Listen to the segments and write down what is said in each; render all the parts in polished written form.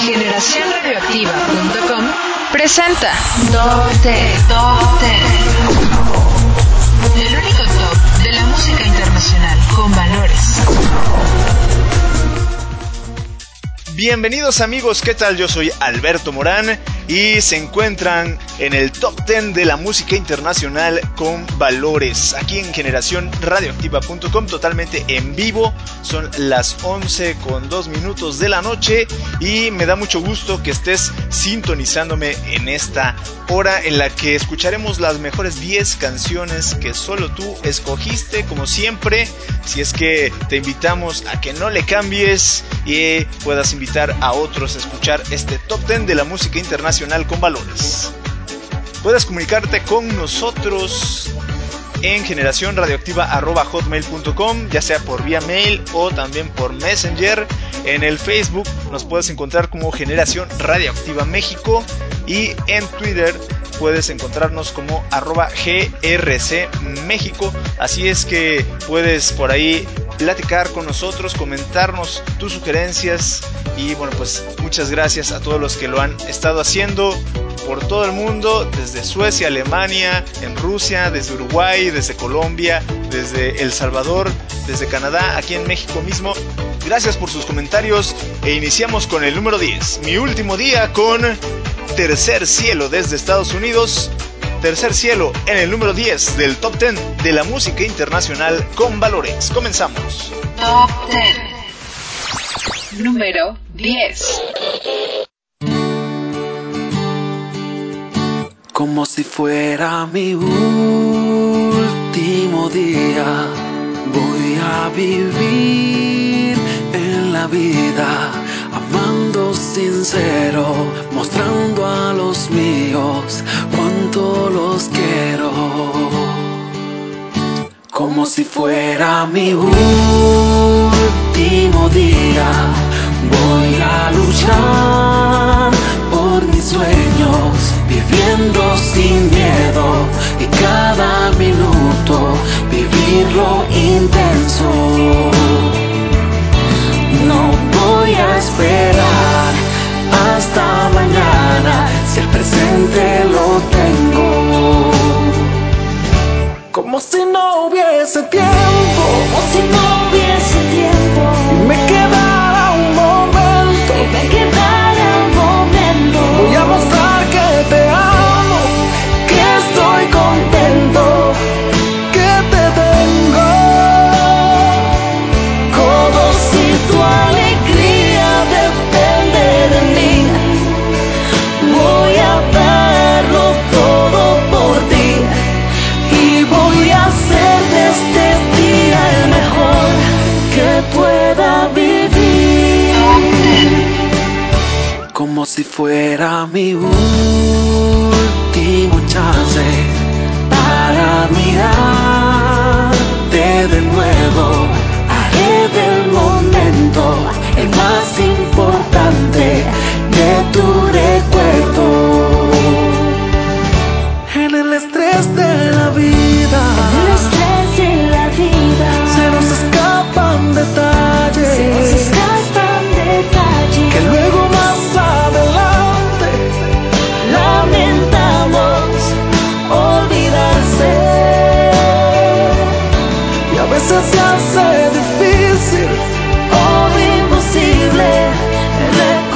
GeneraciónRadioactiva.com presenta Top 10. El único top de la música internacional con valores. Bienvenidos amigos, ¿qué tal? Yo soy Alberto Morán y se encuentran en el Top 10 de la música internacional con valores, aquí en GeneraciónRadioactiva.com, totalmente en vivo. Son las 11:02 de la noche y me da mucho gusto que estés sintonizándome en esta hora en la que escucharemos las mejores 10 canciones que solo tú escogiste, como siempre. Si es que te invitamos a que no le cambies y puedas invitar a otros a escuchar este Top 10 de la música internacional con valores. Puedes comunicarte con nosotros en generacionradioactiva@hotmail.com, ya sea por vía mail o también por Messenger. En el Facebook nos puedes encontrar como Generación Radioactiva México y en Twitter puedes encontrarnos como @GRC México. Así es que puedes por ahí platicar con nosotros, comentarnos tus sugerencias y bueno, pues muchas gracias a todos los que lo han estado haciendo por todo el mundo, desde Suecia, Alemania, en Rusia, desde Uruguay, desde Colombia, desde El Salvador, desde Canadá, aquí en México mismo. Gracias por sus comentarios e iniciamos con el número 10, mi último día, con Tercer Cielo desde Estados Unidos. Tercer Cielo en el número 10 del Top 10 de la música internacional con valores. Comenzamos. Top 10. Número 10. Como si fuera mi último día, voy a vivir en la vida, amando sincero, mostrando a los míos cuánto los quiero. Como si fuera mi último día, voy a luchar por mis sueños, viviendo sin miedo y cada minuto vivirlo intenso. No voy a esperar hasta mañana si el presente lo tengo. Como si no hubiese tiempo, como si no hubiese tiempo, y me quedara un momento, voy a mostrar que te amo, que estoy contento, que te tengo. Como si tu alegría depende de mí, voy a darlo todo por ti y voy a hacer de este día el mejor que pueda vivir. Como si fuera mi último chance para mirarte de nuevo. Haré del momento el más importante de tu recuerdo. En el estrés de la vida, se nos escapan detalles, que luego más adelante lamentamos olvidarse. Y a veces se hace difícil o imposible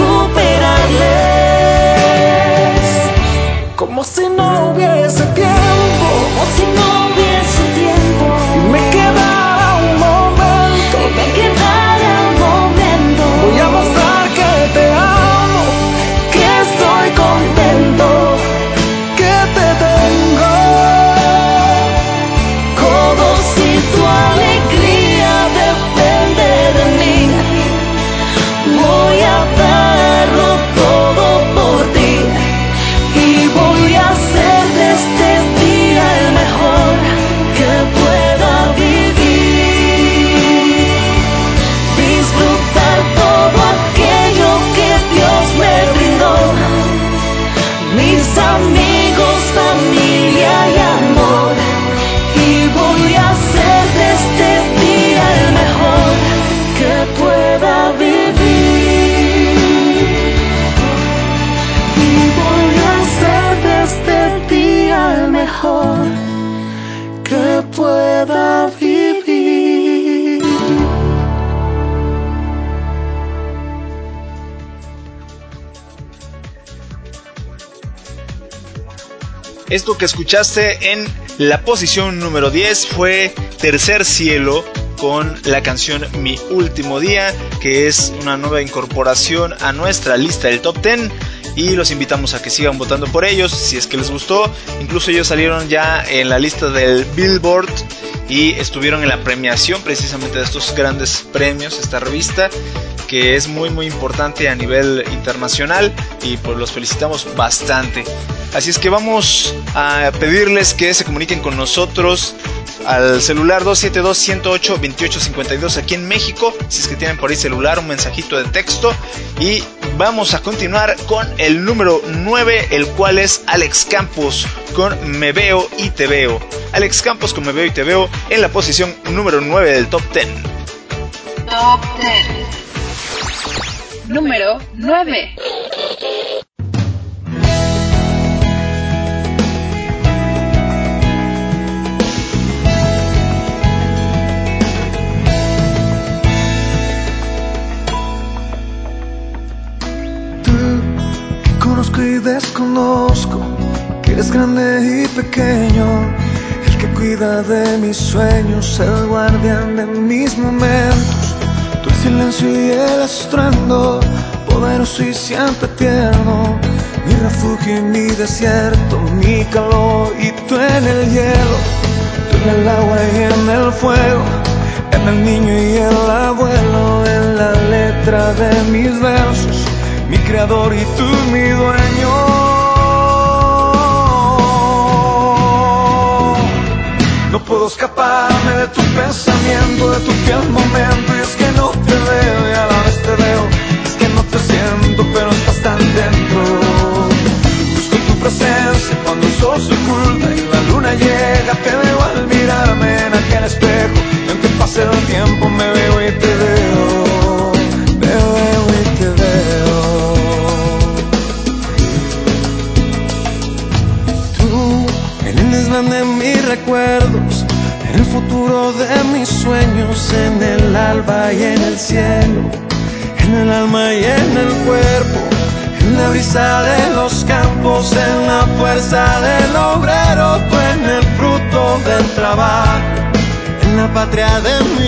Esto que escuchaste en la posición número 10 fue Tercer Cielo con la canción Mi Último Día, que es una nueva incorporación a nuestra lista del Top 10. Y los invitamos a que sigan votando por ellos si es que les gustó. Incluso ellos salieron ya en la lista del Billboard y estuvieron en la premiación precisamente de estos grandes premios, esta revista que es muy muy importante a nivel internacional, y pues los felicitamos bastante. Así es que vamos a pedirles que se comuniquen con nosotros al celular 272-108-2852 aquí en México, si es que tienen por ahí celular, un mensajito de texto. Y vamos a continuar con el número 9, el cual es Alex Campos con Me Veo y Te Veo. Alex Campos con Me Veo y Te Veo en la posición número 9 del Top 10. Top 10. Número 9. Conozco y desconozco que eres grande y pequeño, el que cuida de mis sueños, el guardián de mis momentos. Tú el silencio y el estruendo, poderoso y siempre tierno, mi refugio y mi desierto, mi calor y tú en el hielo, tú en el agua y en el fuego, en el niño y el abuelo, en la letra de mis versos, mi creador y tú mi dueño. No puedo escaparme de tu pensamiento, de tu fiel momento, y es que no te veo y a la vez te veo, es que no te siento pero estás tan dentro. Busco tu presencia cuando el sol se oculta y la luna llega, te veo al mirarme en aquel espejo, y aunque pase el tiempo me veo y te veo, me veo y te veo. En el desván de mis recuerdos, en el futuro de mis sueños, en el alba y en el cielo, en el alma y en el cuerpo, en la brisa de los campos, en la fuerza del obrero, tú en el fruto del trabajo, en la patria de mis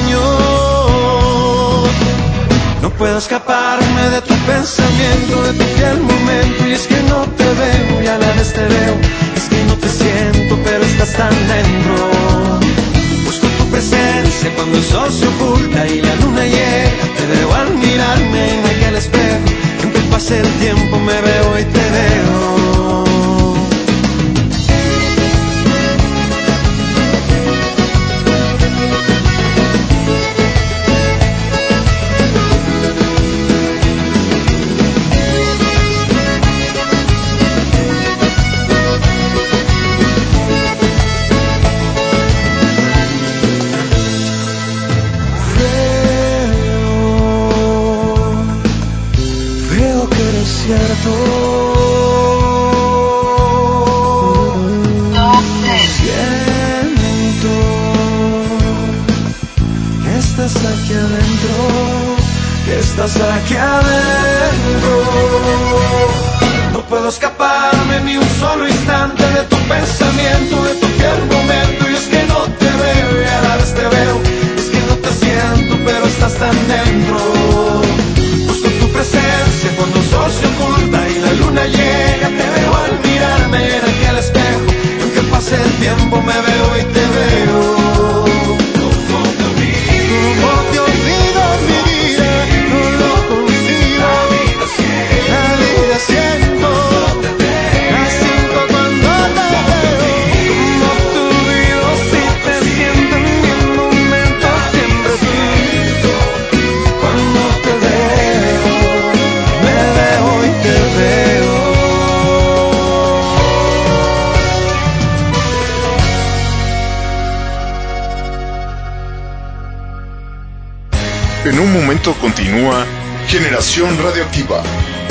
sueños. No puedo escaparme de tu pensamiento, de tu fiel momento, y es que no te veo y a la vez te veo, es que no te siento pero estás tan dentro. Busco tu presencia cuando el sol se oculta y la luna llega, te veo al mirarme en aquel espejo, aunque pase el tiempo me veo y te veo. Siento que estás aquí adentro, que estás aquí adentro. No puedo escaparme ni un solo instante de tu pensamiento, de tu fiel momento, y es que no te veo y a la vez te veo, es que no te siento pero estás tan dentro. Busco tu presencia cuando el sol se oculta y la luna llega, te veo al mirarme en aquel espejo, y aunque pase el tiempo me veo y te veo. ¿Cómo te olvido mi vida? No lo consigo. La vida siento, la siento cuando te veo. ¿Cómo te olvido si te siento en mi momento siempre tú? Cuando te veo, me veo y te veo. En un momento continúa Generación Radioactiva.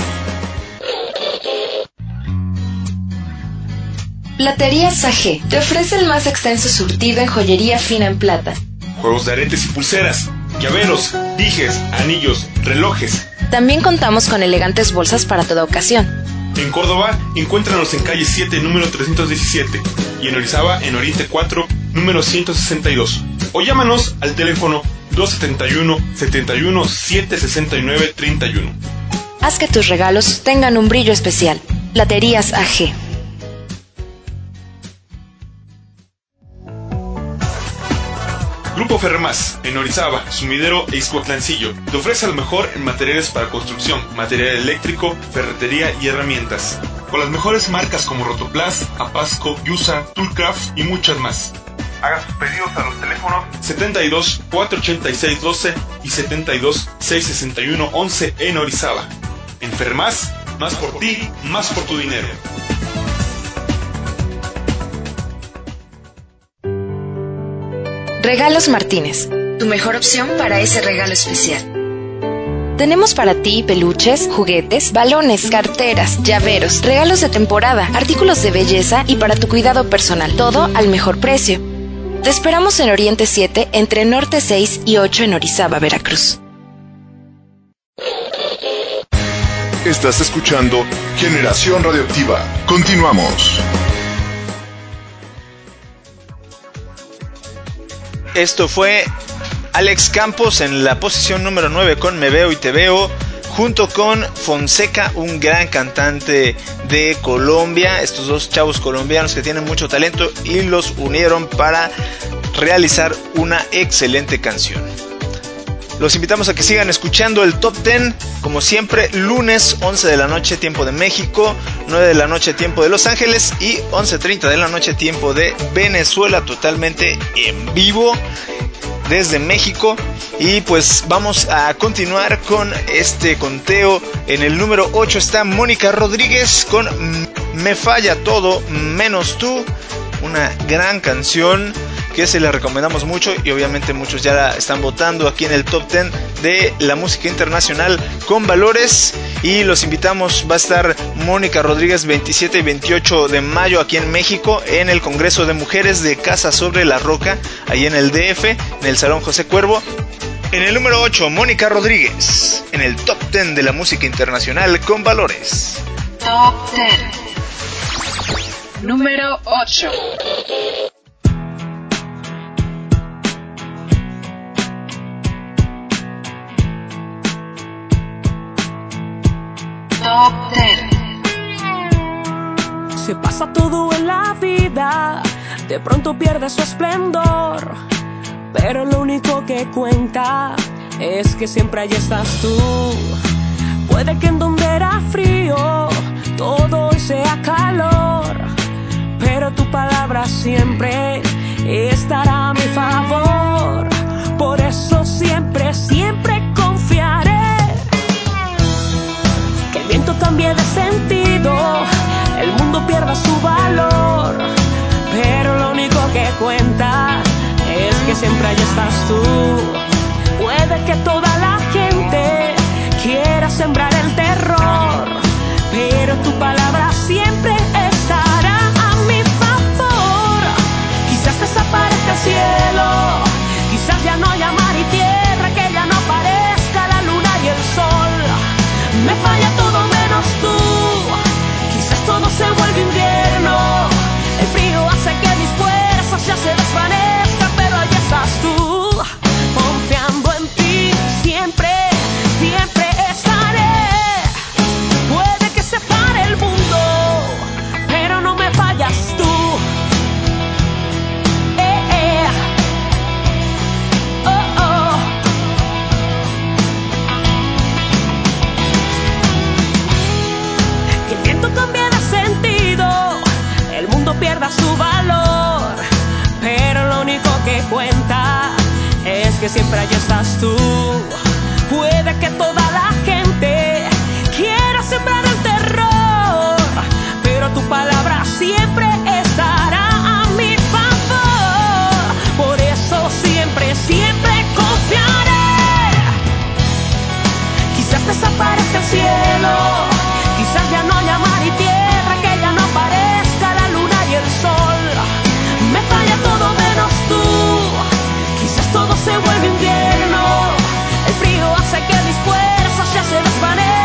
Platería Sage te ofrece el más extenso surtido en joyería fina en plata. Juegos de aretes y pulseras, llaveros, dijes, anillos, relojes. También contamos con elegantes bolsas para toda ocasión. En Córdoba, encuéntranos en calle 7, número 317. Y en Orizaba, en Oriente 4, número 162. O llámanos al teléfono 271-769-31. Haz que tus regalos tengan un brillo especial. Platerías AG. Grupo Ferremás, en Orizaba, Sumidero e Ixcuatlancillo, te ofrece lo mejor en materiales para construcción, material eléctrico, ferretería y herramientas. Con las mejores marcas como Rotoplas, Apasco, Yusa, Toolcraft y muchas más. Haga sus pedidos a los teléfonos 72 486 12 y 72 661 11 en Orizaba. En Ferremás, más por ti, más por tu dinero. Regalos Martínez, tu mejor opción para ese regalo especial. Tenemos para ti peluches, juguetes, balones, carteras, llaveros, regalos de temporada, artículos de belleza y para tu cuidado personal, todo al mejor precio. Te esperamos en Oriente 7, entre Norte 6 y 8 en Orizaba, Veracruz. Estás escuchando Generación Radioactiva. Continuamos. Esto fue Alex Campos en la posición número 9 con Me Veo y Te Veo, junto con Fonseca, un gran cantante de Colombia. Estos dos chavos colombianos que tienen mucho talento y los unieron para realizar una excelente canción. Los invitamos a que sigan escuchando el Top 10, como siempre, lunes 11 de la noche, tiempo de México, 9 de la noche, tiempo de Los Ángeles, y 11:30 de la noche, tiempo de Venezuela, totalmente en vivo desde México. Y pues vamos a continuar con este conteo. En el número 8 está Mónica Rodríguez con Me Falla Todo Menos Tú, una gran canción que se la recomendamos mucho, y obviamente muchos ya la están votando aquí en el Top 10 de la música internacional con valores. Y los invitamos, va a estar Mónica Rodríguez 27 y 28 de mayo aquí en México, en el Congreso de Mujeres de Casa Sobre la Roca, ahí en el DF, en el Salón José Cuervo. En el número 8, Mónica Rodríguez, en el Top 10 de la música internacional con valores. Top 10. Número 8. Top 10. Se pasa todo en la vida, de pronto pierde su esplendor, pero lo único que cuenta es que siempre allí estás tú. Puede que en donde era frío todo hoy sea calor, pero tu palabra siempre estará a mi favor. Por eso siempre, siempre confiaré. Que el viento cambie de sentido, el mundo pierda su valor, pero lo único que cuenta es que siempre allí estás tú. Puede que toda la gente quiera sembrar el terror, pero tu palabra siempre estará a mi favor. Quizás desaparezca el cielo, quizás ya no haya mar y tierra, que ya no aparezca la luna y el sol. Me falla todo menos tú, quizás todo se vuelve invierno, el frío hace que mis fuerzas ya se desvanezcan, pero allí estás tú, confiando en ti, siempre, siempre estaré. Puede que se pare el mundo, pero no me fallas tú. Oh, oh. Que el viento cambie de sentido, el mundo pierda su valor, pero lo único que cuenta es que siempre allí estás tú. Puede que toda la gente quiera sembrar el terror, pero tu palabra siempre estará a mi favor. Por eso siempre, siempre confiaré. Quizás desaparezca el cielo, quizás ya no haya mar y tierra, que ya no aparezca la luna y el sol. Me falla todo menos tú, quizás todo se vuelve invierno, el frío hace que mis fuerzas ya se desvanezcan,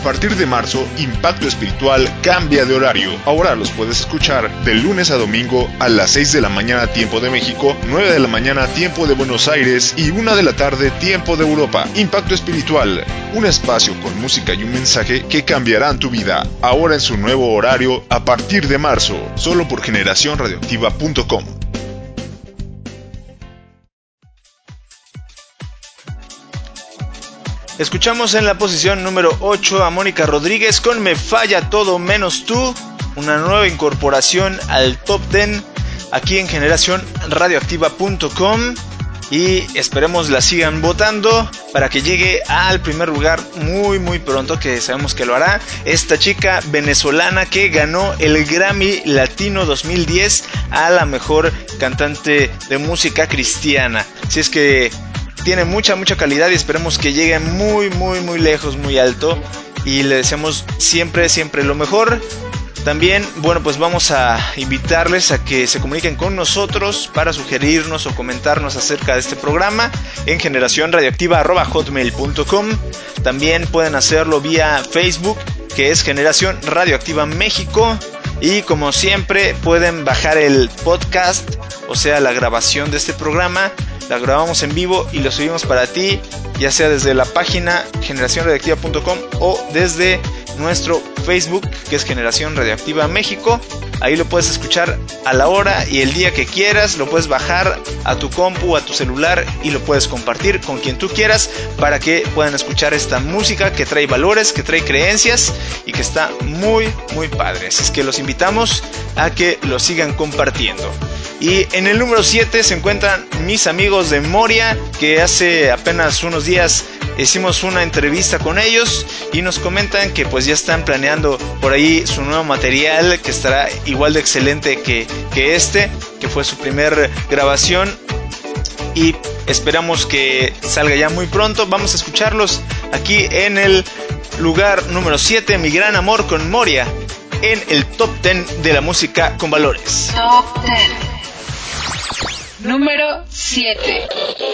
partir de marzo, Impacto Espiritual cambia de horario. Ahora los puedes escuchar de lunes a domingo a las 6 de la mañana tiempo de México, 9 de la mañana tiempo de Buenos Aires y 1 de la tarde tiempo de Europa. Impacto Espiritual, un espacio con música y un mensaje que cambiarán tu vida. Ahora en su nuevo horario a partir de marzo, solo por generacionradioactiva.com. Escuchamos en la posición número 8 a Mónica Rodríguez con Me Falla Todo Menos Tú, una nueva incorporación al Top 10 aquí en generacionradioactiva.com, y esperemos la sigan votando para que llegue al primer lugar muy pronto, que sabemos que lo hará esta chica venezolana que ganó el Grammy Latino 2010 a la mejor cantante de música cristiana. Así es que tiene mucha calidad y esperemos que llegue muy lejos, muy alto, y le deseamos siempre lo mejor. También, bueno, pues vamos a invitarles a que se comuniquen con nosotros para sugerirnos o comentarnos acerca de este programa en generacionradioactiva@hotmail.com. También pueden hacerlo vía Facebook, que es Generación Radioactiva México. Y como siempre pueden bajar el podcast, o sea la grabación de este programa. La grabamos en vivo y lo subimos para ti, ya sea desde la página generacionradioactiva.com o desde nuestro Facebook, que es Generación Radioactiva México. Ahí lo puedes escuchar a la hora y el día que quieras. Lo puedes bajar a tu compu, a tu celular, y lo puedes compartir con quien tú quieras para que puedan escuchar esta música que trae valores, que trae creencias y que está muy padre. Así es que los invitamos a que lo sigan compartiendo. Y en el número 7 se encuentran mis amigos de Moria, que hace apenas unos días hicimos una entrevista con ellos y nos comentan que pues ya están planeando por ahí su nuevo material, que estará igual de excelente que este, que fue su primer grabación, y esperamos que salga ya muy pronto. Vamos a escucharlos aquí en el lugar número 7, Mi Gran Amor con Moria, en el Top 10 de la música con valores. Top 10. Número 7.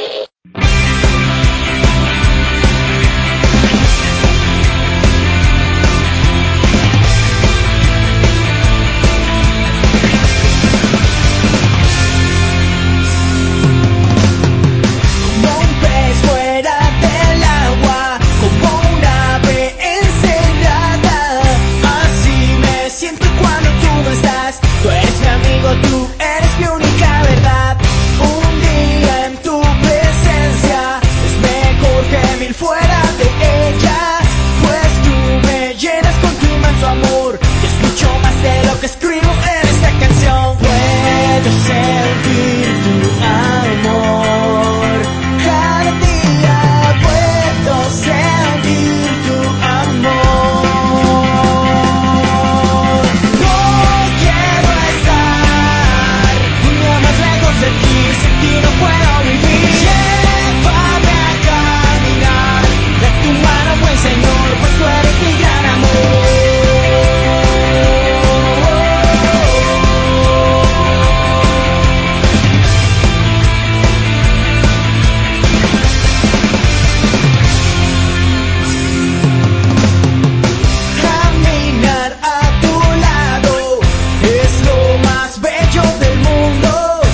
Tú eres mi amigo, tú eres mi única verdad. Un día en tu presencia es mejor que mil fuera de ella, pues tú me llenas con tu inmenso amor, y es mucho más de lo que escribo en esta canción. Puedo sentir tu amor cada día, puedo sentir tu amor. Sin ti no puedo vivir. Llévame a caminar de tu mano, buen Señor, pues tú eres mi gran amor. Caminar a tu lado es lo más bello del mundo.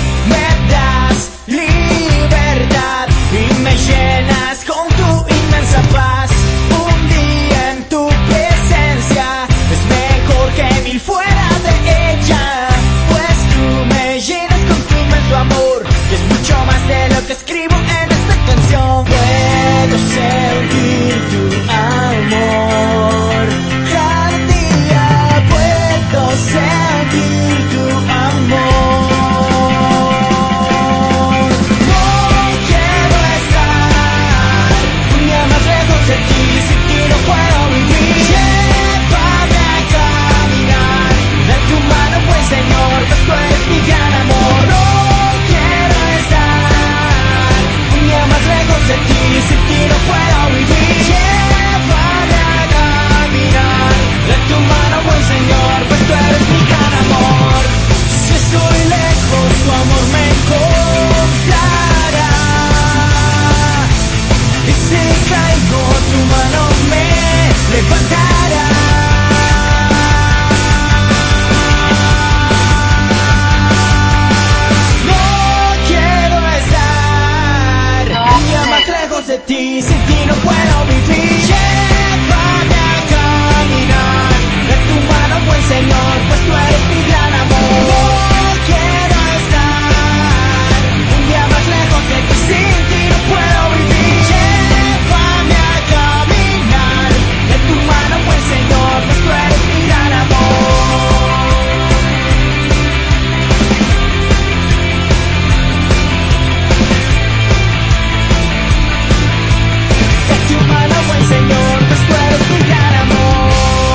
Libertad y me llenas con tu inmensa paz. Un día en tu presencia es mejor que mil fuera de ella, pues tú me llenas con tu inmenso amor, y es mucho más de lo que escribo en esta canción. Puedo sentir tu amor cada día, puedo sentir tu amor. Sin ti no puedo vivir. Llévame a caminar de tu mano, buen Señor, pues tú eres mi gran amor. No quiero estar un día más lejos de ti. Sin ti no puedo vivir. Llévame a caminar de tu mano, buen Señor, pues tú eres mi gran amor. Si estoy lejos, tu amor me encontrará. Y si caigo, tu mano me levantará. De ti, sin ti no puedo vivir. Llévame a caminar de tu mano, buen Señor, pues tú eres mi gran amor. No quiero estar un día más lejos de ti, sin ti no puedo vivir. Llévame a caminar de tu mano, buen Señor, pues tú eres mi gran amor. Señor, pues tú eres mi gran amor.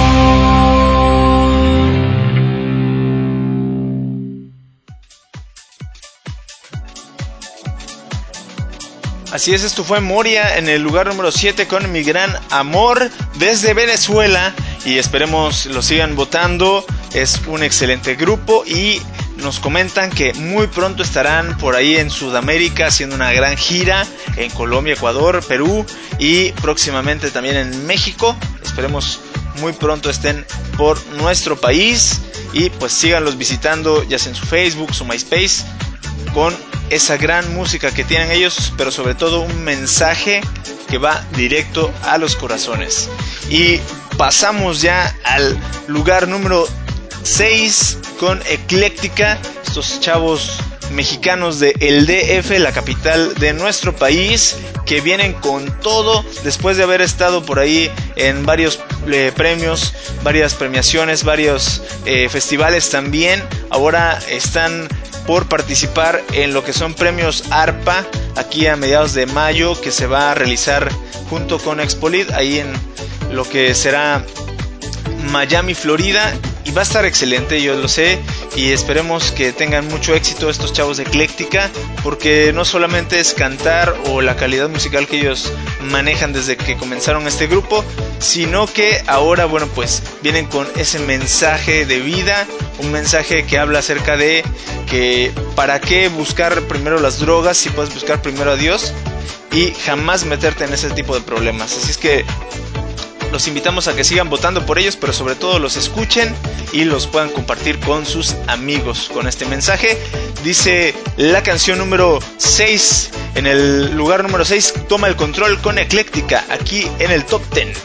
Así es, esto fue Moria en el lugar número 7 con Mi Gran Amor desde Venezuela, y esperemos lo sigan votando. Es un excelente grupo y nos comentan que muy pronto estarán por ahí en Sudamérica haciendo una gran gira en Colombia, Ecuador, Perú y próximamente también en México. Esperemos muy pronto estén por nuestro país y pues síganlos visitando ya sea en su Facebook, su MySpace, con esa gran música que tienen ellos, pero sobre todo un mensaje que va directo a los corazones. Y pasamos ya al lugar número 6 con Ecléctica, estos chavos mexicanos de el DF, la capital de nuestro país, que vienen con todo después de haber estado por ahí en varios premios, varias premiaciones, varios festivales también. Ahora están por participar en lo que son premios ARPA aquí a mediados de mayo, que se va a realizar junto con Expolit ahí en lo que será Miami, Florida, y va a estar excelente, yo lo sé, y esperemos que tengan mucho éxito estos chavos de Ecléctica, porque no solamente es cantar o la calidad musical que ellos manejan desde que comenzaron este grupo, sino que ahora, bueno, pues vienen con ese mensaje de vida, un mensaje que habla acerca de que para qué buscar primero las drogas si puedes buscar primero a Dios y jamás meterte en ese tipo de problemas. Así es que los invitamos a que sigan votando por ellos, pero sobre todo los escuchen y los puedan compartir con sus amigos con este mensaje. Dice la canción número 6, en el lugar número 6, Toma el Control con Ecléctica, aquí en el Top 10.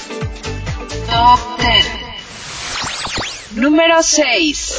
Top 10. Número 6.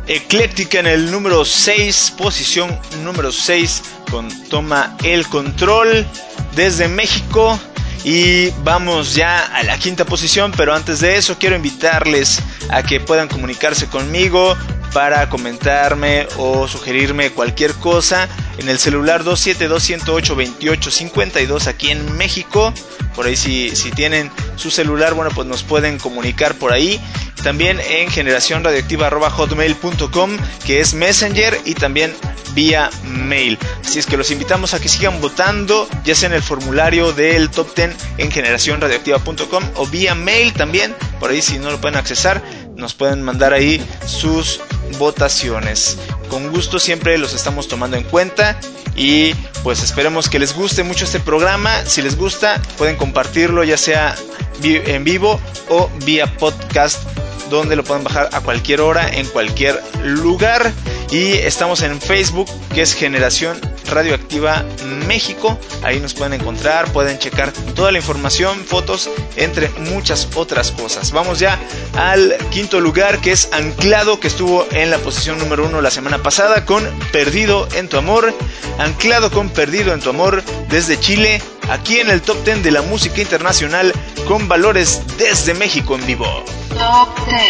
Ecléctica en el número 6, posición número 6, con Toma el Control desde México. Y vamos ya a la quinta posición, pero antes de eso quiero invitarles a que puedan comunicarse conmigo para comentarme o sugerirme cualquier cosa en el celular 272-108-2852 aquí en México. Por ahí si tienen su celular, bueno, pues nos pueden comunicar por ahí. También en generacionradioactiva@hotmail.com, que es Messenger, y también vía mail. Así es que los invitamos a que sigan votando, ya sea en el formulario del Top 10 en generacionradioactiva.com o vía mail también. Por ahí, si no lo pueden accesar, nos pueden mandar ahí sus votaciones. Con gusto siempre los estamos tomando en cuenta. Y pues esperemos que les guste mucho este programa. Si les gusta, pueden compartirlo ya sea en vivo o vía podcast, donde lo pueden bajar a cualquier hora, en cualquier lugar. Y estamos en Facebook, que es Generación Radioactiva México. Ahí nos pueden encontrar, pueden checar toda la información, fotos, entre muchas otras cosas. Vamos ya al quinto lugar, que es Anclado, que estuvo en la posición número 1 la semana pasada con Perdido en tu amor. Anclado con Perdido en tu amor desde Chile, aquí en el Top 10 de la música internacional, con valores desde México en vivo. Top 10.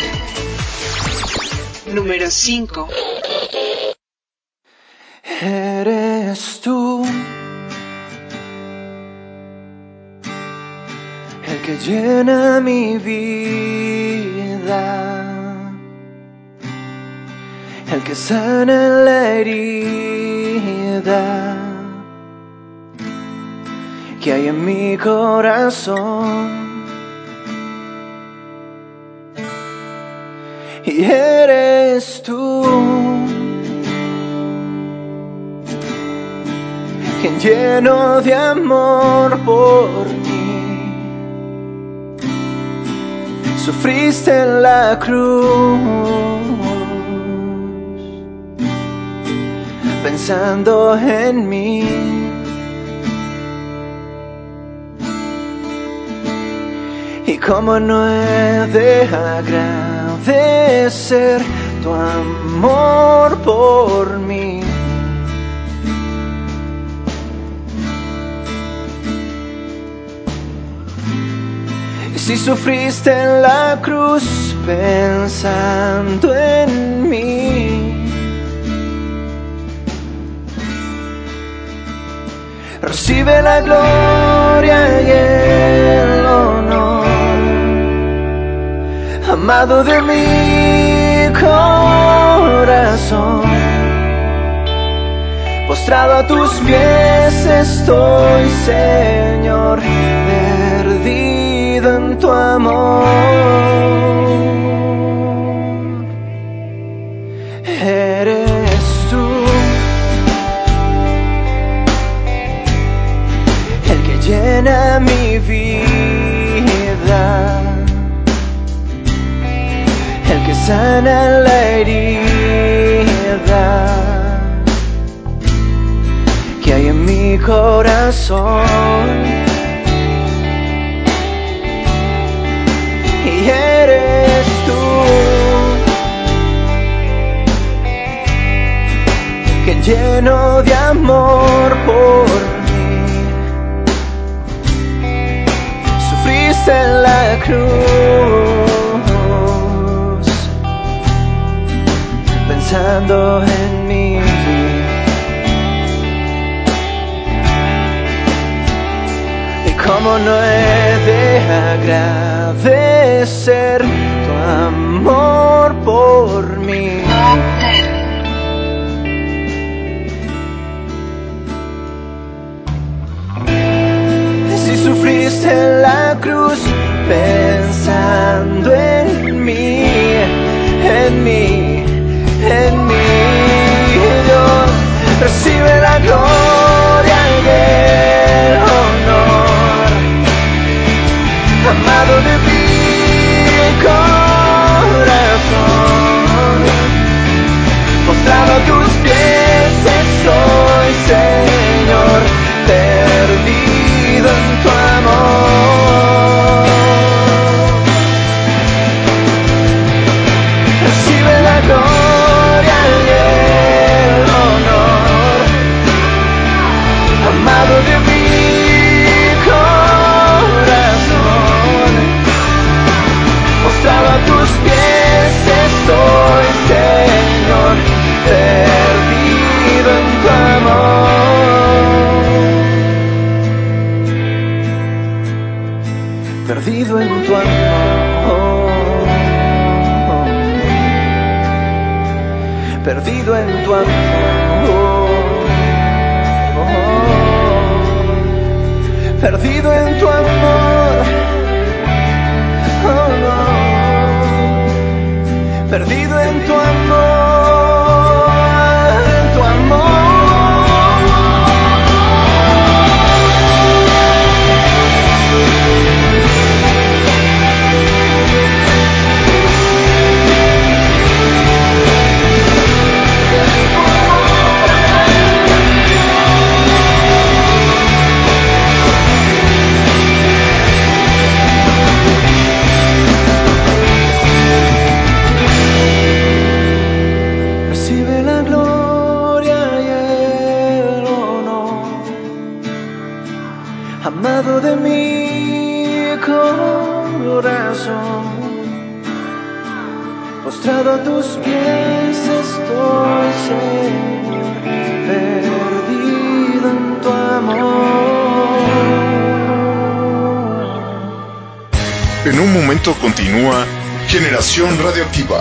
Número 5. Eres tú el que llena mi vida, el que sana la herida que hay en mi corazón. Y eres tú quien lleno de amor por mí sufriste en la cruz, pensando en mí. Y cómo no he de agradecer tu amor por mí. Y si sufriste en la cruz pensando en mí, recibe la gloria y el honor, amado de mi corazón. Postrado a tus pies estoy, Señor, perdido en tu amor. Eres tú el que llena mi vida, el que sana la herida que hay en mi corazón. Y eres tú quien lleno de amor por mí sufriste en la cruz, pensando en mí. Y cómo no he de agradecer tu amor por mí. Si sufriste en la cruz pensando en mí, en mí, en mí, Dios, recibe la gloria y el honor, amado de mi corazón. Postrado a tus pies estoy, Señor, perdido en tu amor. Recibe la gloria perdido en tu amor, perdido en tu amor, perdido en tu amor, oh no, perdido en tu amor, en tu amor. Recibe la gloria y el honor, amado de mi corazón. Postrado a tus pies estoy, Señor, perdido en tu amor. En un momento continúa Generación Radioactiva.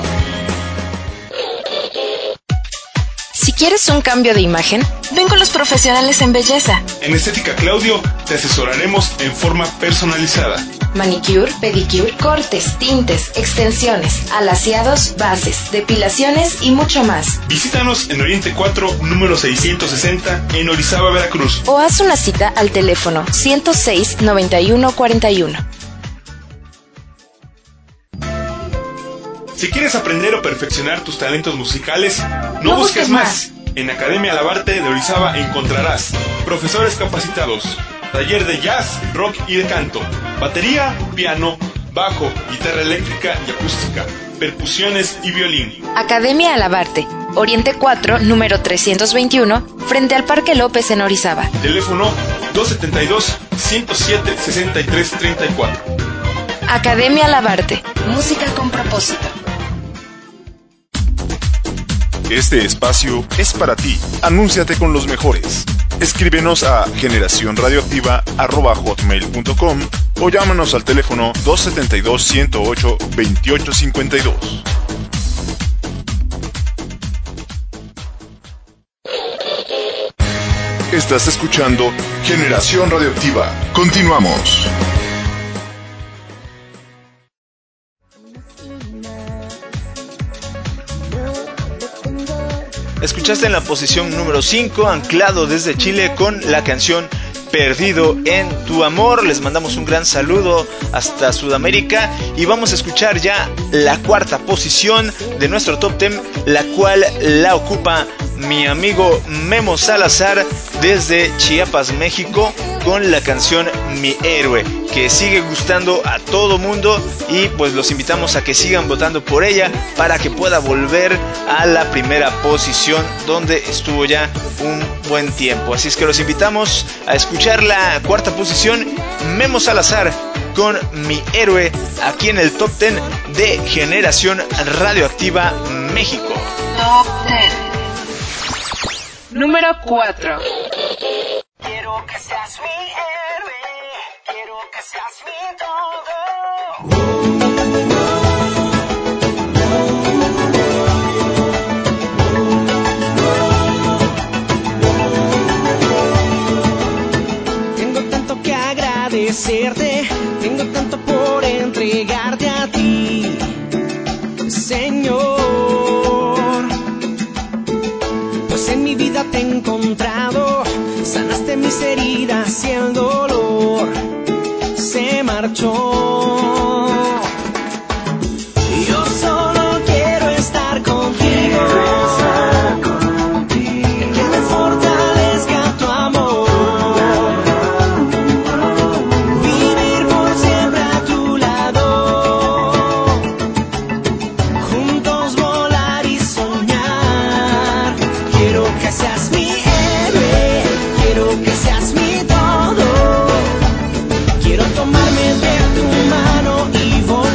Si quieres un cambio de imagen, ven con los profesionales en belleza. En Estética Claudio te asesoraremos en forma personalizada. Manicure, pedicure, cortes, tintes, extensiones, alaciados, bases, depilaciones y mucho más. Visítanos en Oriente 4, número 660, en Orizaba, Veracruz. O haz una cita al teléfono 106-9141. Si quieres aprender o perfeccionar tus talentos musicales, no busques más. En Academia Alabarte de Orizaba encontrarás profesores capacitados, taller de jazz, rock y de canto, batería, piano, bajo, guitarra eléctrica y acústica, percusiones y violín. Academia Alabarte, Oriente 4, número 321, frente al Parque López en Orizaba. Teléfono 272-107-6334. Academia Alabarte, música con propósito. Este espacio es para ti. Anúnciate con los mejores. Escríbenos a generacionradioactiva@hotmail.com o llámanos al teléfono 272-108-2852. Estás escuchando Generación Radioactiva. Continuamos. Escuchaste en la posición número 5, anclado desde Chile con la canción Perdido en tu amor. Les mandamos un gran saludo hasta Sudamérica y vamos a escuchar ya la cuarta posición de nuestro Top 10, la cual la ocupa mi amigo Memo Salazar desde Chiapas, México, con la canción Mi Héroe, que sigue gustando a todo mundo y pues los invitamos a que sigan votando por ella para que pueda volver a la primera posición donde estuvo ya un buen tiempo. Así es que los invitamos a escuchar la cuarta posición, Memo Salazar con Mi Héroe, aquí en el Top 10 de Generación Radioactiva México. Top 10. Número 4. Quiero que seas mi héroe, quiero que seas mi todo. Tengo tanto que agradecerte, tengo tanto por entregarte a ti, Señor. Pues en mi vida te he encontrado, sanaste mis heridas y el dolor se marchó. Yo solo quiero estar contigo, que me fortalezca tu amor, vivir por siempre a tu lado, juntos volar y soñar. Quiero que seas mi héroe, quiero que seas mi todo. Quiero tomarme de tu mano y volar.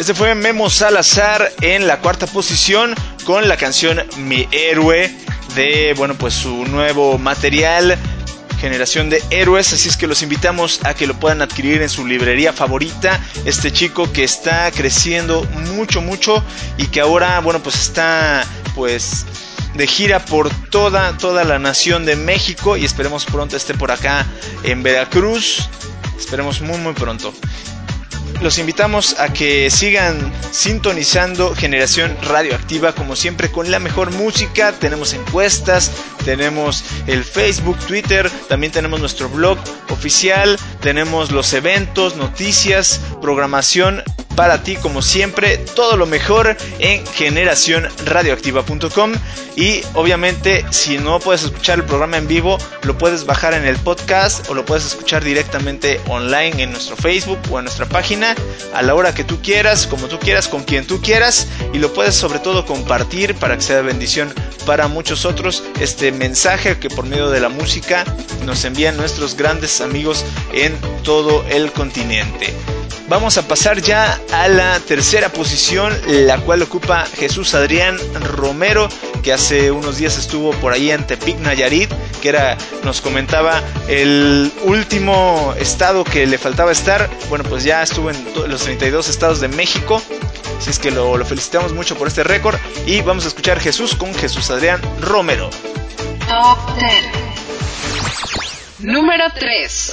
Este fue Memo Salazar en la cuarta posición con la canción Mi Héroe de, bueno, pues su nuevo material, Generación de Héroes. Así es que los invitamos a que lo puedan adquirir en su librería favorita. Este chico que está creciendo mucho y que ahora, bueno, pues está pues de gira por toda la nación de México, y esperemos pronto esté por acá en Veracruz. Esperemos muy pronto. Los invitamos a que sigan sintonizando Generación Radioactiva, como siempre, con la mejor música. Tenemos encuestas, tenemos el Facebook, Twitter, también tenemos nuestro blog oficial, tenemos los eventos, noticias, programación para ti, como siempre, todo lo mejor en generacionradioactiva.com. Y obviamente, si no puedes escuchar el programa en vivo, lo puedes bajar en el podcast o lo puedes escuchar directamente online en nuestro Facebook o en nuestra página, a la hora que tú quieras, como tú quieras, con quien tú quieras, y lo puedes sobre todo compartir para que sea de bendición para muchos otros este mensaje que por medio de la música nos envían nuestros grandes amigos en todo el continente. Vamos a pasar ya a la tercera posición, la cual ocupa Jesús Adrián Romero, que hace unos días estuvo por ahí en Tepic, Nayarit, que nos comentaba el último estado que le faltaba estar. Bueno, pues ya estuvo en los 32 estados de México, así es que lo felicitamos mucho por este récord. Y vamos a escuchar Jesús con Jesús Adrián Romero. Top 10. Número 3.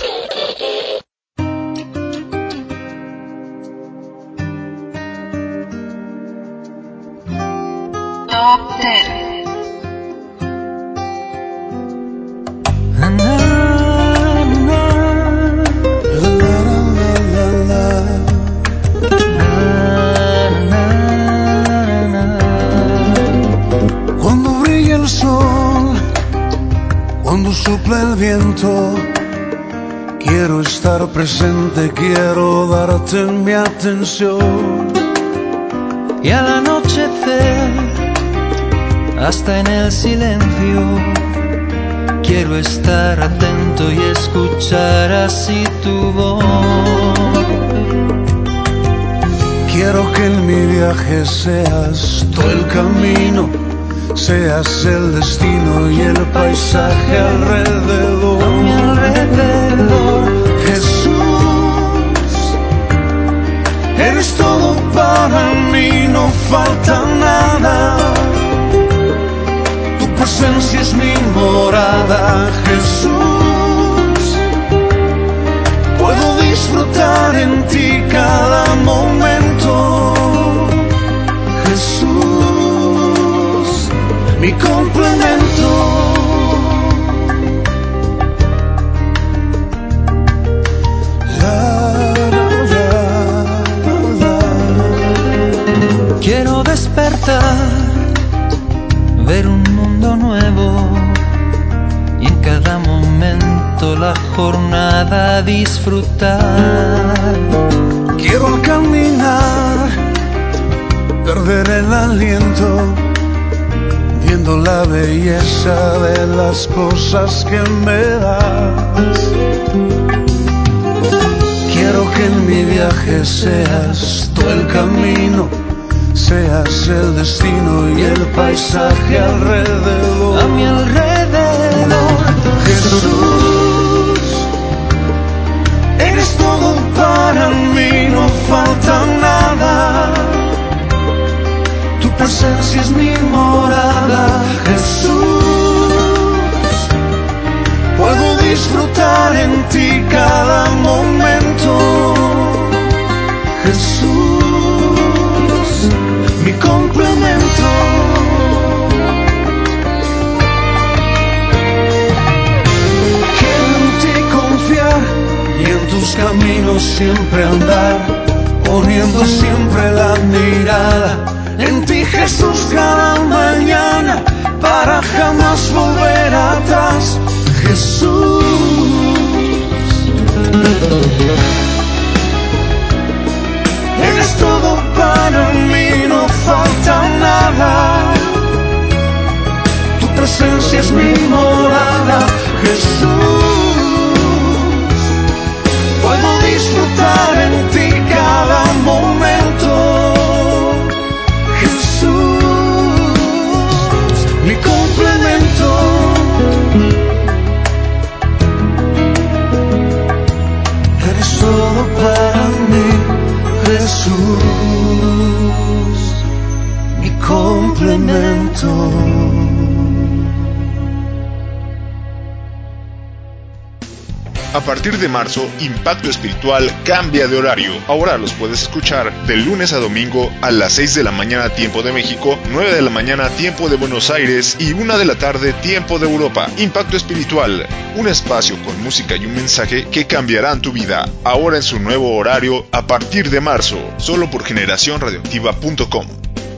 Top 10. Cuando brilla el sol, cuando sopla el viento, quiero estar presente, quiero darte mi atención. Y al anochecer, hasta en el silencio, quiero estar atento y escuchar así tu voz. Quiero que en mi viaje seas tú el camino, seas el destino y el paisaje alrededor. A mi alrededor, Jesús, eres todo para mí, no falta nada. Tu presencia es mi morada, Jesús. Puedo disfrutar en ti cada momento, Jesús, mi complemento. quiero despertar, ver un mundo nuevo y en cada momento la jornada disfrutar. Quiero al caminar perder el aliento, viendo la belleza de las cosas que me das. Quiero que en mi viaje seas tú el camino, seas el destino y el paisaje alrededor. A mi alrededor, Jesús, eres todo para mí, no falta nada. Tu presencia es mi morada, Jesús. Puedo disfrutar en ti cada momento, Jesús, mi complemento. Quiero en ti confiar y en tus caminos siempre andar, poniendo siempre la mirada en ti, Jesús, cada mañana, para jamás volver atrás, Jesús. Eres todo para mí, no falta nada. Tu presencia es mi morada, Jesús. Puedo disfrutar en ti cada momento, marzo. A partir de marzo, Impacto Espiritual cambia de horario. Ahora los puedes escuchar de lunes a domingo a las 6 de la mañana tiempo de México, 9 de la mañana tiempo de Buenos Aires y 1 de la tarde tiempo de Europa. Impacto Espiritual, un espacio con música y un mensaje que cambiarán tu vida. Ahora en su nuevo horario a partir de marzo, solo por generacionradioactiva.com.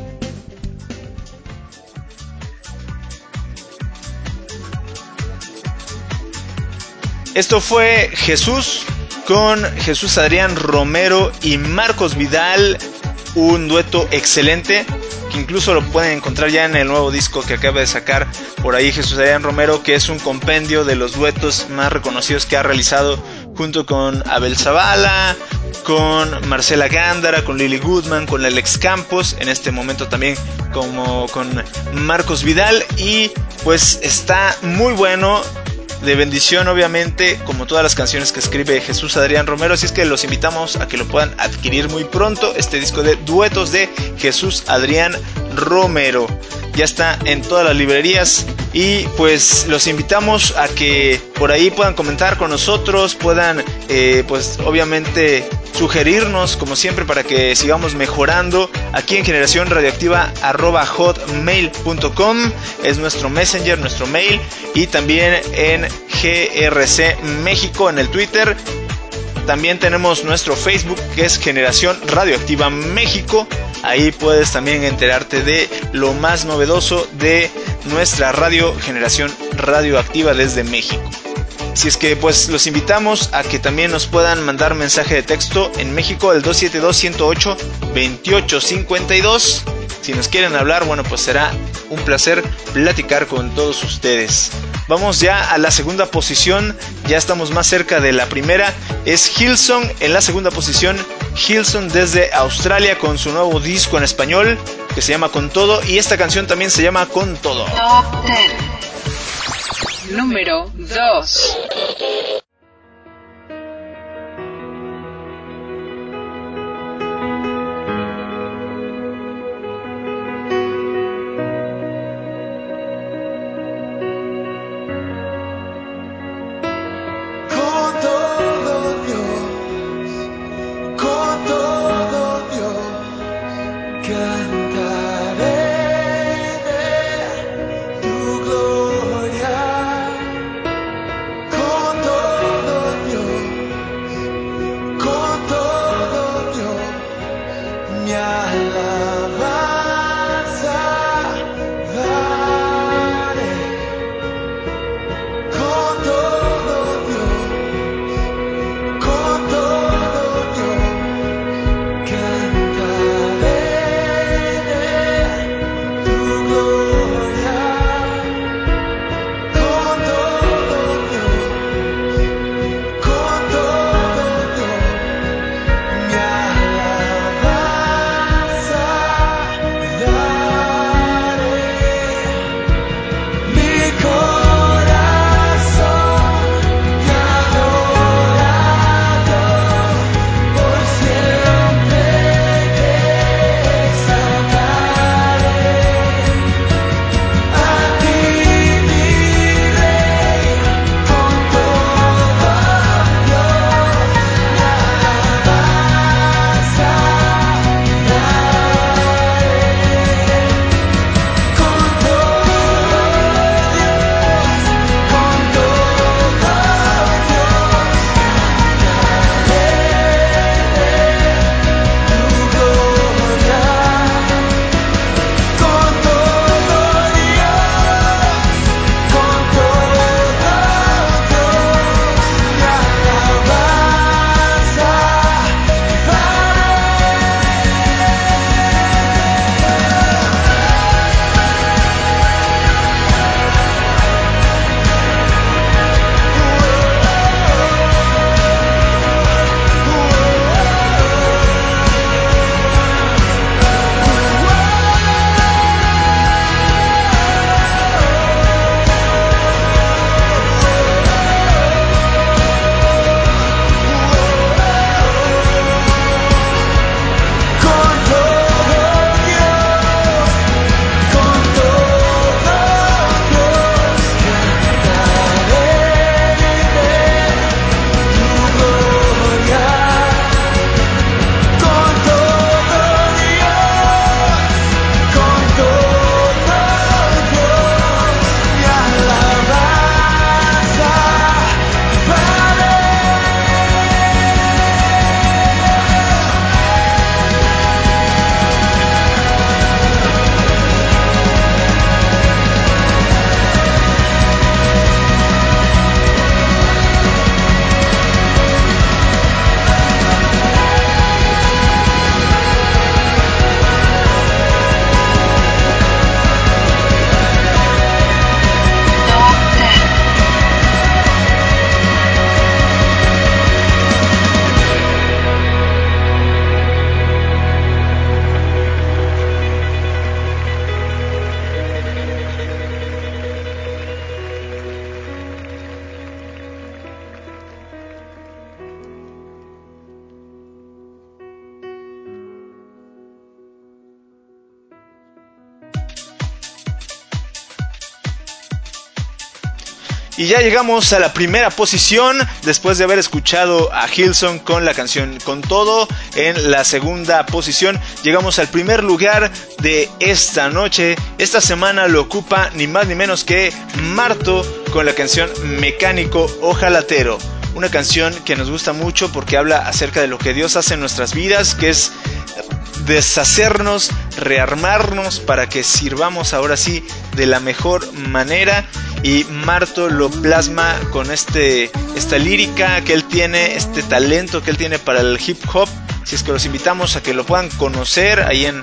Esto fue Jesús con Jesús Adrián Romero y Marcos Vidal, un dueto excelente que incluso lo pueden encontrar ya en el nuevo disco que acaba de sacar por ahí Jesús Adrián Romero, que es un compendio de los duetos más reconocidos que ha realizado junto con Abel Zavala, con Marcela Gándara, con Lily Goodman, con Alex Campos, en este momento también como con Marcos Vidal, y pues está muy bueno. De bendición, obviamente, como todas las canciones que escribe Jesús Adrián Romero, así es que los invitamos a que lo puedan adquirir muy pronto, este disco de duetos de Jesús Adrián Romero. Ya está en todas las librerías y pues los invitamos a que por ahí puedan comentar con nosotros, puedan pues obviamente sugerirnos como siempre para que sigamos mejorando aquí en Generación Radioactiva @hotmail.com es nuestro messenger, nuestro mail, y también en GRC México en el Twitter. También tenemos nuestro Facebook, que es Generación Radioactiva México. Ahí puedes también enterarte de lo más novedoso de nuestra radio, Generación Radioactiva desde México. Así es que pues los invitamos a que también nos puedan mandar mensaje de texto en México al 272-108-2852. Si nos quieren hablar, bueno, pues será un placer platicar con todos ustedes. Vamos ya a la segunda posición, ya estamos más cerca de la primera. Es Hillsong en la segunda posición. Hillsong desde Australia con su nuevo disco en español que se llama Con Todo, y esta canción también se llama Con Todo. Top 10. Número 2. Con Y ya llegamos a la primera posición, después de haber escuchado a Hillsong con la canción Con Todo. En la segunda posición llegamos al primer lugar de esta noche. Esta semana lo ocupa ni más ni menos que Marto con la canción Mecánico Ojalatero. Una canción que nos gusta mucho porque habla acerca de lo que Dios hace en nuestras vidas, que es deshacernos, rearmarnos para que sirvamos ahora sí de la mejor manera. Y Marto lo plasma con esta lírica que él tiene, este talento que él tiene para el hip hop. Si es que los invitamos a que lo puedan conocer ahí en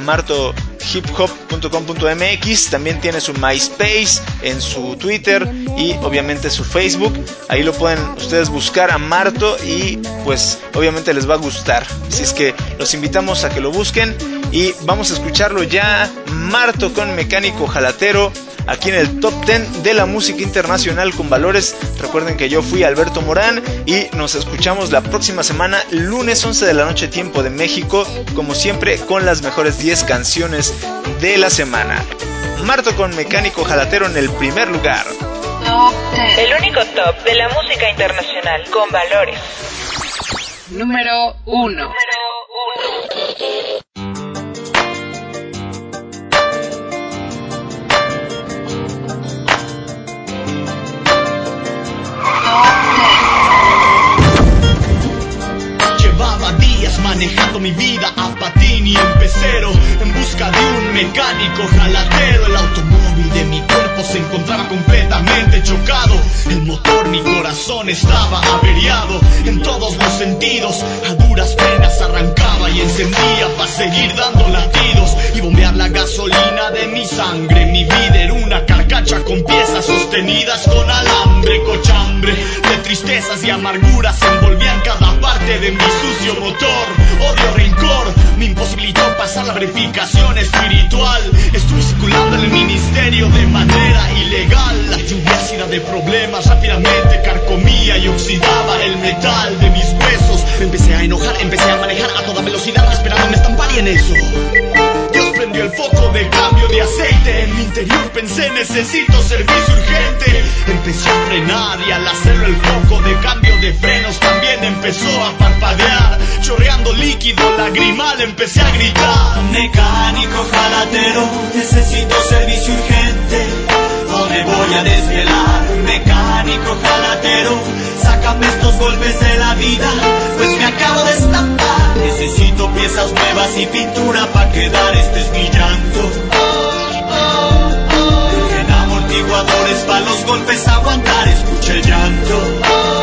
martohiphop.com.mx. También tiene su MySpace, en su Twitter y obviamente su Facebook. Ahí lo pueden ustedes buscar a Marto y pues obviamente les va a gustar. Así es que los invitamos a que lo busquen y vamos a escucharlo ya. Marto con Mecánico Ojalatero, aquí en el Top 10 de la música internacional con valores. Recuerden que yo fui Alberto Morán y nos escuchamos la próxima semana, lunes 11 de la noche, tiempo de México, como siempre con las mejores 10 canciones de la semana. Marto con Mecánico Ojalatero en el primer lugar. Top 10. El único top de la música internacional con valores. Número 1. Llevaba días manejando mi vida a patín y en pecero, en busca de un mecánico ojalatero. El automóvil de mi cuerpo se encontraba completamente chocado. El motor, mi corazón estaba averiado en todos los sentidos. A duras penas arrancaba y encendía para seguir dando latidos y bombear la gasolina de mi sangre. Mi vida era una carcacha con piezas sostenidas con alambre. Cochambre de tristezas y amarguras envolvían cada parte de mi sucio motor. Odio, rencor me imposibilitó pasar la verificación espiritual. Estuve circulando en el ministerio de manera ilegal. La lluvia ácida de problemas rápidamente carcomía y oxidaba el metal de mis huesos. Me empecé a enojar, empecé a manejar a toda velocidad esperando me estampar y en eso Dios prendió el foco de cambio de aceite. En mi interior pensé, necesito servicio urgente. Empecé a frenar y al hacerlo el foco de cambio de frenos también empezó a parpadear. Chorreando líquido lagrimal empecé a gritar: mecánico ojalatero, necesito servicio urgente. No me voy a desvelar, mecánico ojalatero, sácame estos golpes de la vida, pues me acabo de estampar. Necesito piezas nuevas y pintura pa' quedar, este es mi llanto. En amortiguadores pa' los golpes aguantar, escucha el llanto.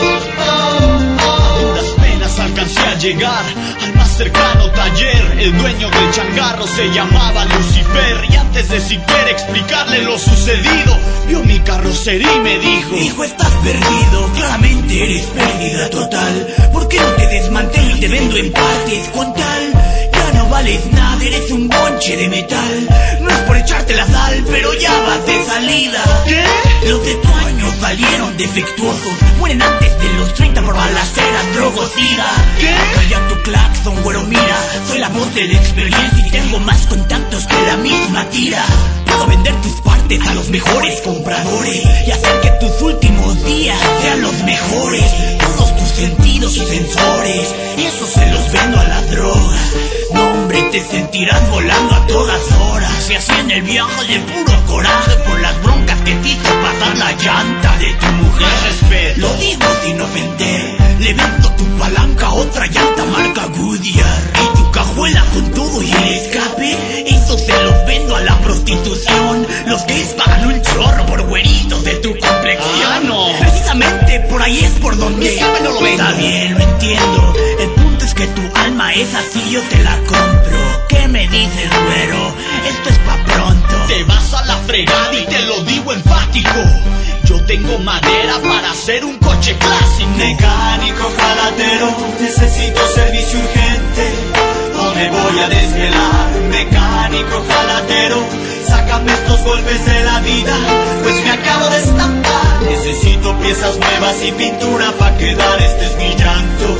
A duras penas alcancé a llegar al más cercano taller. El dueño del changarro se llamaba Lucifer y antes de siquiera explicarle lo sucedido, vio mi carrocería y me dijo: hijo, estás perdido, claramente eres pérdida total. ¿Por qué no te desmantelo y te vendo en partes con tal? Ya no vales nada, eres un bonche de metal. No es por echarte la sal, pero ya vas de salida. ¿Qué? Los de tu año salieron defectuosos, mueren antes de los 30 por balaceras, drogos, sida. ¿Qué? Calla tu claxon, güero, mira, soy la voz de la experiencia y tengo más contactos que la misma tira. Puedo vender tus partes a los mejores compradores y hacer que tus últimos días sean los mejores. Todos tus sentidos y sensores, y eso se los vendo a la droga. No, hombre, te sentirás volando a todas horas. Y así en el viaje de puro coraje por las broncas que te hizo pasar la llanta de tu mujer. Respeto. Lo digo sin ofender, le vendo tu palanca a otra llanta marca Goodyear. Y tu cajuela con todo y el escape, eso se los vendo a la prostitución. Los gays pagan un chorro por güeritos de tu complexión. Ah, no. Precisamente por ahí es por donde no lo vendo. Está bien, lo entiendo. El punto es que tu alma es así, yo te la compro. ¿Qué me dices, güero? Esto es pa' pronto. Te vas a la fregada y te lo digo enfático. Yo tengo madera para hacer un coche clásico. Mecánico ojalatero, necesito servicio urgente. No me voy a desvelar, mecánico ojalatero, sácame estos golpes de la vida, pues me acabo de estampar. Necesito piezas nuevas y pintura pa' quedar, este es mi llanto.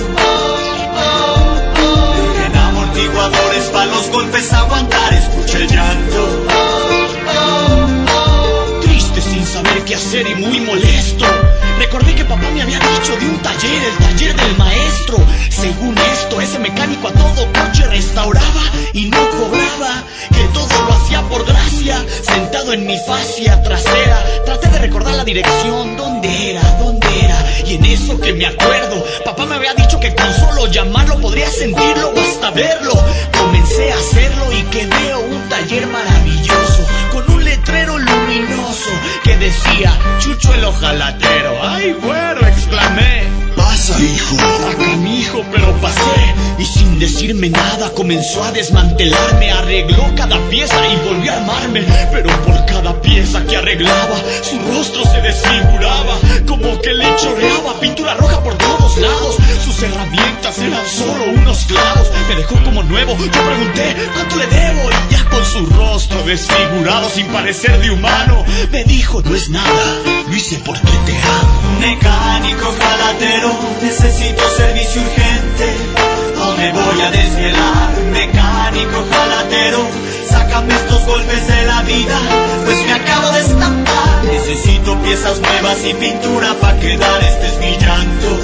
En amortiguadores pa' los golpes aguantar, escucha el llanto. Triste sin saber qué hacer. placer y muy molesto. Recordé que papá me había dicho de un taller, el taller del maestro. Según esto, ese mecánico a todo coche restauraba y no cobraba, que todo lo hacía por gracia, sentado en mi fascia trasera. Traté de recordar la dirección, ¿dónde era? Y en eso que me acuerdo, papá me había dicho que con solo llamarlo podría sentirlo o hasta verlo. Comencé a hacerlo y que veo un taller maravilloso, con un letrero luminoso que decía Chucho el hojalatero. ¡Ay, güero!, exclamé. Pasa, hijo. Acá, mijo, pero pasé. Y sin decirme nada comenzó a desmantelarme. Arregló cada pieza y volvió a armarme. Pero por cada pieza que arreglaba, su rostro se desfiguraba, como que le chorreaba pintura roja por todos lados. Sus herramientas eran solo unos clavos. Me dejó como nuevo. Yo pregunté ¿cuánto le debo? Y ya con su rostro desfigurado, sin parecer de humano, me dijo: no es nada, lo hice porque te amo. Mecánico jalatero, necesito servicio urgente, no me voy a desvelar. Mecánico jalatero, sácame estos golpes de la vida, pues me acabo de estampar. Necesito piezas nuevas y pintura pa' quedar, este es mi llanto.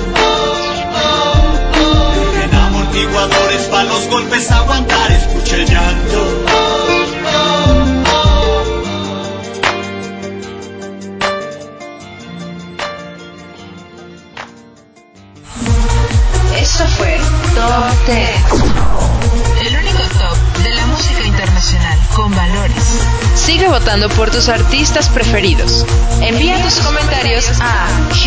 En amortiguadores pa' los golpes aguantar, escucha el llanto. Esto fue Top 10. El único top de la música internacional con valores. Sigue votando por tus artistas preferidos. Envía tus comentarios a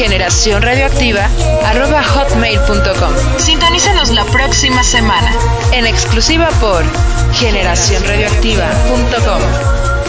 generacionradioactiva@hotmail.com. Sintonízanos la próxima semana en exclusiva por generacionradioactiva.com.